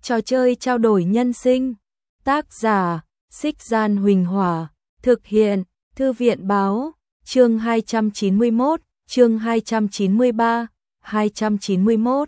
Trò chơi trao đổi nhân sinh. Tác giả: Xích Gian Huỳnh Hỏa. Thực hiện: Thư viện báo. Chương 291, chương 293, 291.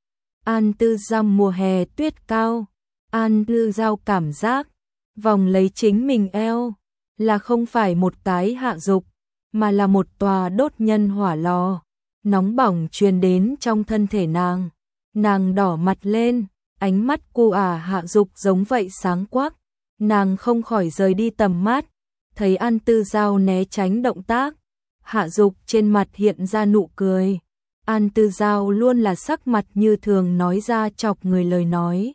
An Tư Giao mùa hè tuyết cao. An Tư Giao cảm giác vòng lấy chính mình eo là không phải một cái hạ dục, mà là một tòa đốt nhân hỏa lò. Nóng bỏng truyền đến trong thân thể nàng. Nàng đỏ mặt lên, ánh mắt cu hạ dục giống vậy sáng quắc. Nàng không khỏi rời đi tầm mắt, thấy An Tư Giao né tránh động tác. Hạ dục trên mặt hiện ra nụ cười. An Tư Giao luôn là sắc mặt như thường nói ra chọc người lời nói.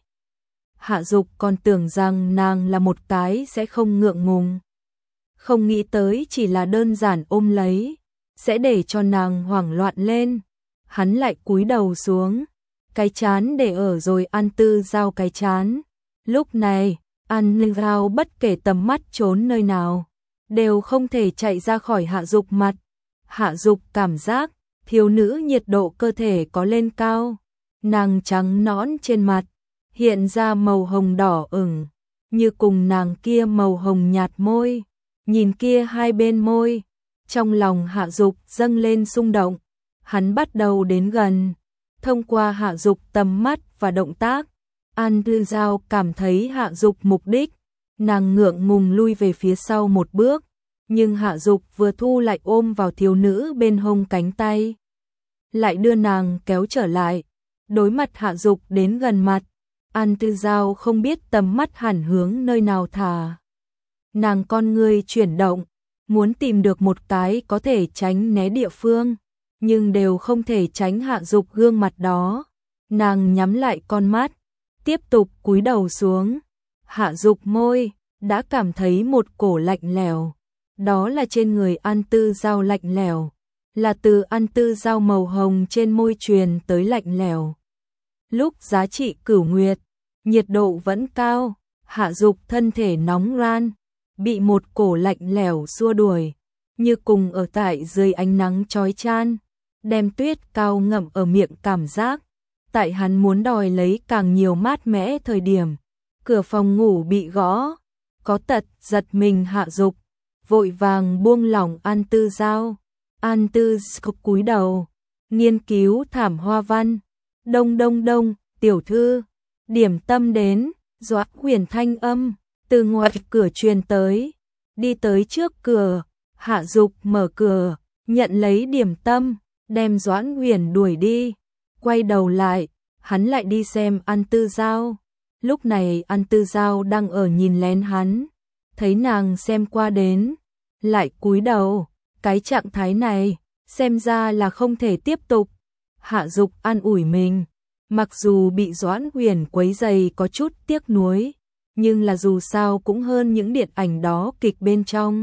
Hạ dục còn tưởng rằng nàng là một cái sẽ không ngượng ngùng. Không nghĩ tới chỉ là đơn giản ôm lấy, sẽ để cho nàng hoảng loạn lên. Hắn lại cúi đầu xuống, cái chán để ở rồi An Tư Giao cái chán. Lúc này, An Tư Giao bất kể tầm mắt trốn nơi nào, đều không thể chạy ra khỏi hạ dục mặt. Hạ dục cảm giác thiếu nữ nhiệt độ cơ thể có lên cao. Nàng trắng nõn trên mặt hiện ra màu hồng đỏ ửng, như cùng nàng kia màu hồng nhạt môi. Nhìn kia hai bên môi, trong lòng hạ dục dâng lên xung động. Hắn bắt đầu đến gần, thông qua hạ dục tầm mắt và động tác, An Tư Giao cảm thấy hạ dục mục đích. Nàng ngượng ngùng lui về phía sau một bước, nhưng hạ dục vừa thu lại ôm vào thiếu nữ bên hông cánh tay, lại đưa nàng kéo trở lại. Đối mặt hạ dục đến gần mặt, An Tư Giao không biết tầm mắt hẳn hướng nơi nào thả. Nàng con người chuyển động, muốn tìm được một cái có thể tránh né địa phương, nhưng đều không thể tránh hạ dục gương mặt đó. Nàng nhắm lại con mắt, tiếp tục cúi đầu xuống. Hạ dục môi đã cảm thấy một cổ lạnh lẽo. Đó là trên người An Tư Giao lạnh lẽo, là từ An Tư Giao màu hồng trên môi truyền tới lạnh lẽo. Lúc giá trị cửu nguyệt, nhiệt độ vẫn cao, hạ dục thân thể nóng ran, bị một cổ lạnh lẽo xua đuổi, như cùng ở tại dưới ánh nắng chói chan, đem tuyết cao ngậm ở miệng cảm giác. Tại hắn muốn đòi lấy càng nhiều mát mẻ thời điểm, cửa phòng ngủ bị gõ, có tật giật mình hạ dục, vội vàng buông lỏng An Tư Giao. An Tư Giao cúi đầu, nghiên cứu thảm hoa văn. Đông đông đông, tiểu thư, điểm tâm đến. Doãn Huyền thanh âm từ ngoài cửa truyền tới. Đi tới trước cửa, hạ dục mở cửa, nhận lấy điểm tâm, đem Doãn Huyền đuổi đi. Quay đầu lại, hắn lại đi xem An Tư Giao. Lúc này An Tư Giao đang ở nhìn lén hắn, thấy nàng xem qua đến, lại cúi đầu. Cái trạng thái này, xem ra là không thể tiếp tục. Hạ dục an ủi mình, mặc dù bị Doãn Huyền quấy rầy có chút tiếc nuối, nhưng là dù sao cũng hơn những điện ảnh đó kịch bên trong.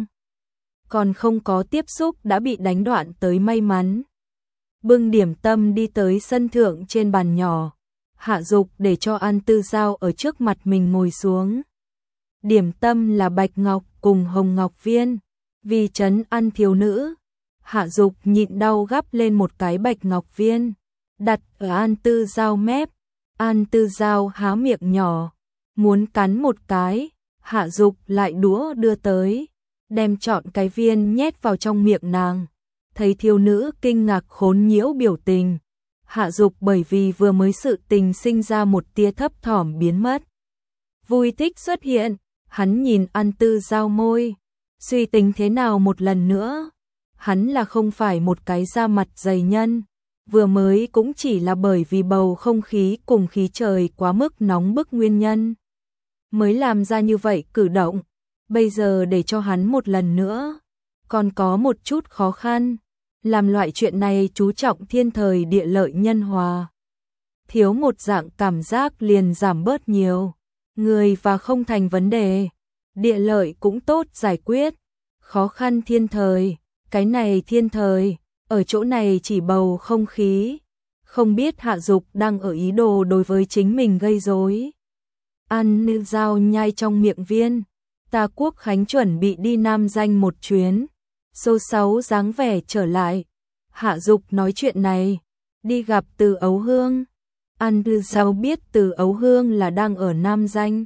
Còn không có tiếp xúc đã bị đánh đoạn tới may mắn. Bưng điểm tâm đi tới sân thượng trên bàn nhỏ. Hạ dục để cho An Tư Giao ở trước mặt mình ngồi xuống. Điểm tâm là bạch ngọc cùng hồng ngọc viên. Vì trấn an thiếu nữ, hạ dục nhịn đau gắp lên một cái bạch ngọc viên, đặt ở An Tư Giao mép. An Tư Giao há miệng nhỏ, muốn cắn một cái, hạ dục lại đũa đưa tới, đem trọn cái viên nhét vào trong miệng nàng. Thấy thiếu nữ kinh ngạc khốn nhiễu biểu tình, hạ dục bởi vì vừa mới sự tình sinh ra một tia thấp thỏm biến mất. Vui thích xuất hiện, hắn nhìn An Tư Giao môi, suy tính thế nào một lần nữa. Hắn là không phải một cái da mặt dày nhân, vừa mới cũng chỉ là bởi vì bầu không khí cùng khí trời quá mức nóng bức nguyên nhân mới làm ra như vậy cử động. Bây giờ để cho hắn một lần nữa, còn có một chút khó khăn. Làm loại chuyện này chú trọng thiên thời địa lợi nhân hòa, thiếu một dạng cảm giác liền giảm bớt nhiều. Người và không thành vấn đề, địa lợi cũng tốt giải quyết. Khó khăn thiên thời, cái này thiên thời, ở chỗ này chỉ bầu không khí. Không biết hạ dục đang ở ý đồ đối với chính mình gây rối. An Tư Giao nhai trong miệng viên. Ta Quốc Khánh chuẩn bị đi Nam Danh một chuyến, số 6 dáng vẻ trở lại. Hạ dục nói chuyện này, đi gặp Từ Ấu Hương. An Tư Giao biết Từ Ấu Hương là đang ở Nam Danh.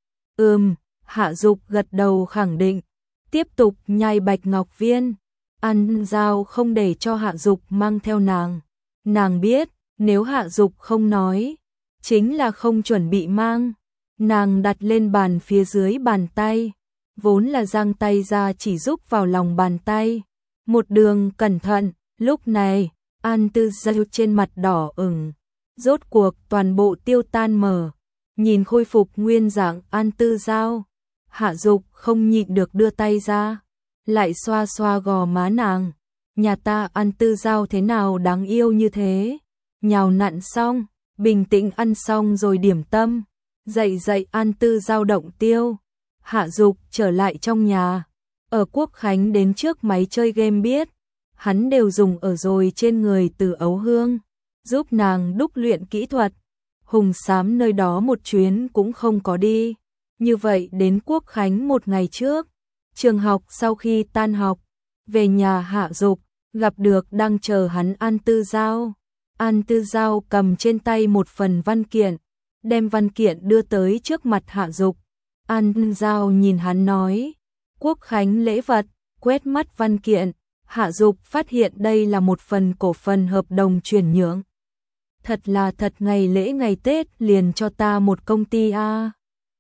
Hạ Dục gật đầu khẳng định, tiếp tục nhai bạch ngọc viên. An Tư Giao không để cho Hạ Dục mang theo nàng. Nàng biết, nếu Hạ Dục không nói, chính là không chuẩn bị mang. Nàng đặt lên bàn phía dưới bàn tay, vốn là giang tay ra chỉ giúp vào lòng bàn tay. Một đường cẩn thận, lúc này, An Tư Giao trên mặt đỏ ửng, rốt cuộc toàn bộ tiêu tan mờ. Nhìn khôi phục nguyên dạng An Tư Giao, Hạ Dục không nhịn được đưa tay ra, lại xoa xoa gò má nàng. Nhà ta An Tư Giao thế nào đáng yêu như thế. Nhào nặn xong, bình tĩnh ăn xong rồi điểm tâm, dậy An Tư Giao động tiêu. Hạ Dục trở lại trong nhà, ở Quốc Khánh đến trước máy chơi game biết, hắn đều dùng ở rồi trên người Từ Ấu Hương, giúp nàng đúc luyện kỹ thuật. Hùng Xám nơi đó một chuyến cũng không có đi. Như vậy đến Quốc Khánh một ngày trước, trường học sau khi tan học, về nhà Hạ Dục, gặp được đang chờ hắn An Tư Giao. An Tư Giao cầm trên tay một phần văn kiện, đem văn kiện đưa tới trước mặt Hạ Dục. An Tư Giao nhìn hắn nói, Quốc Khánh lễ vật, quét mắt văn kiện, Hạ Dục phát hiện đây là một phần cổ phần hợp đồng chuyển nhượng. Thật là thật, ngày lễ ngày Tết liền cho ta một công ty a.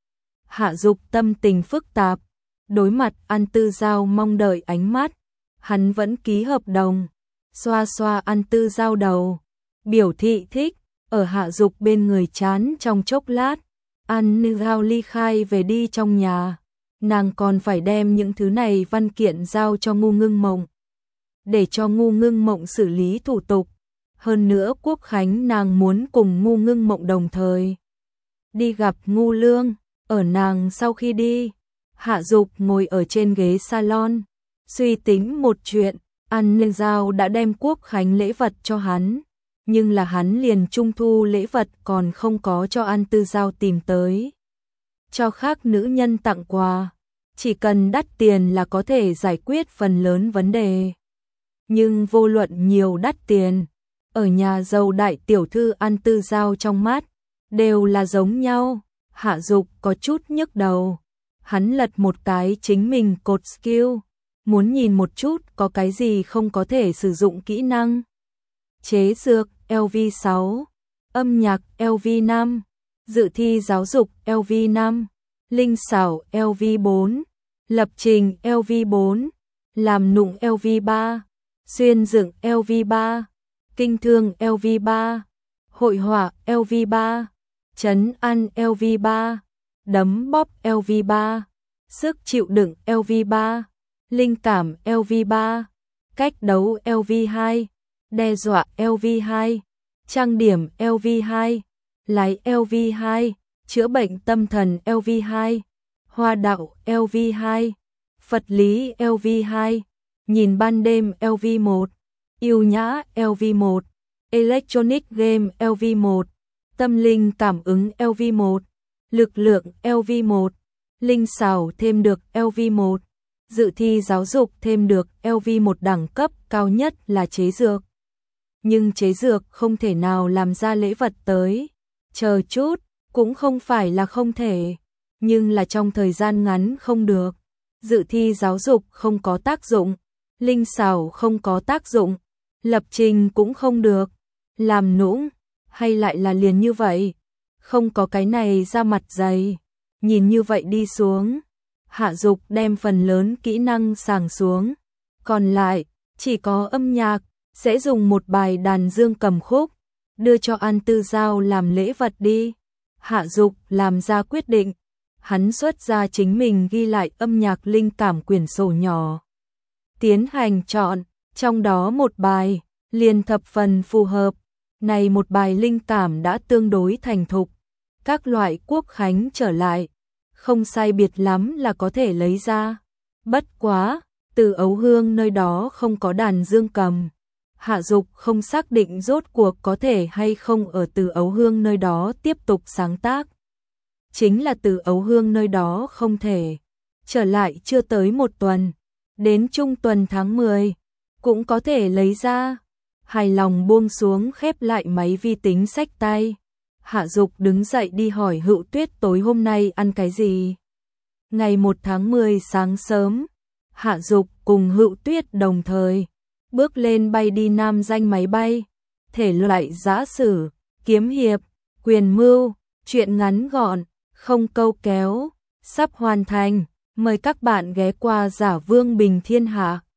Hạ Dục tâm tình phức tạp, đối mặt An Tư Giao mong đợi ánh mắt, hắn vẫn ký hợp đồng, xoa xoa An Tư Giao đầu, biểu thị thích, ở Hạ Dục bên người chán trong chốc lát, An Tư Giao ly khai về đi trong nhà, nàng còn phải đem những thứ này văn kiện giao cho Ngu Ngưng Mộng, để cho Ngu Ngưng Mộng xử lý thủ tục. Hơn nữa Quốc Khánh nàng muốn cùng Ngu Ngưng Mộng đồng thời đi gặp Ngu Lương. Ở nàng sau khi đi, Hạ Dục ngồi ở trên ghế salon, suy tính một chuyện. An Tư Giao đã đem Quốc Khánh lễ vật cho hắn, nhưng là hắn liền trung thu lễ vật còn không có cho An Tư Giao tìm tới. Cho khác nữ nhân tặng quà, chỉ cần đắt tiền là có thể giải quyết phần lớn vấn đề. Nhưng vô luận nhiều đắt tiền, ở nhà giàu đại tiểu thư An Tư Giao trong mắt, đều là giống nhau. Hạ Dục có chút nhức đầu, hắn lật một cái chính mình cột skill, muốn nhìn một chút có cái gì không có thể sử dụng kỹ năng. Chế dược LV6, âm nhạc LV5, dự thi giáo dục LV5, linh xảo LV4, lập trình LV4, làm nụng LV3, xuyên dựng LV3, kinh thương LV3, hội họa LV3, trấn ăn LV3, đấm bóp LV3, sức chịu đựng LV3, linh cảm LV3, cách đấu LV2, đe dọa LV2, trang điểm LV2, lái LV2, chữa bệnh tâm thần LV2, hoa đạo LV2, Phật lý LV2, nhìn ban đêm LV1, yêu nhã LV1, electronic game LV1, tâm linh cảm ứng LV1, lực lượng LV1, linh xảo thêm được LV1, dự thi giáo dục thêm được LV1, đẳng cấp cao nhất là chế dược. Nhưng chế dược không thể nào làm ra lễ vật tới. Chờ chút, cũng không phải là không thể, nhưng là trong thời gian ngắn không được. Dự thi giáo dục không có tác dụng, linh xảo không có tác dụng, lập trình cũng không được, làm nũng, hay lại là liền như vậy, không có cái này ra mặt dày. Nhìn như vậy đi xuống, Hạ Dục đem phần lớn kỹ năng sàng xuống, còn lại chỉ có âm nhạc, sẽ dùng một bài đàn dương cầm khúc, đưa cho An Tư Giao làm lễ vật đi. Hạ Dục làm ra quyết định, hắn xuất ra chính mình ghi lại âm nhạc linh cảm quyển sổ nhỏ, tiến hành chọn, trong đó một bài liền thập phần phù hợp. Này một bài linh cảm đã tương đối thành thục, các loại Quốc Khánh trở lại, không sai biệt lắm là có thể lấy ra. Bất quá, Từ Ấu Hương nơi đó không có đàn dương cầm. Hạ Dục không xác định rốt cuộc có thể hay không ở Từ Ấu Hương nơi đó tiếp tục sáng tác. Chính là Từ Ấu Hương nơi đó không thể. Trở lại chưa tới một tuần, đến trung tuần tháng 10, cũng có thể lấy ra. Hài lòng buông xuống khép lại máy vi tính xách tay, Hạ Dục đứng dậy đi hỏi Hữu Tuyết tối hôm nay ăn cái gì. Ngày 1 tháng 10 sáng sớm, Hạ Dục cùng Hữu Tuyết đồng thời bước lên bay đi Nam Danh máy bay. Thể loại giã sử, kiếm hiệp, quyền mưu, truyện ngắn gọn, không câu kéo, sắp hoàn thành. Mời các bạn ghé qua Giả Vương Bình Thiên Hạ.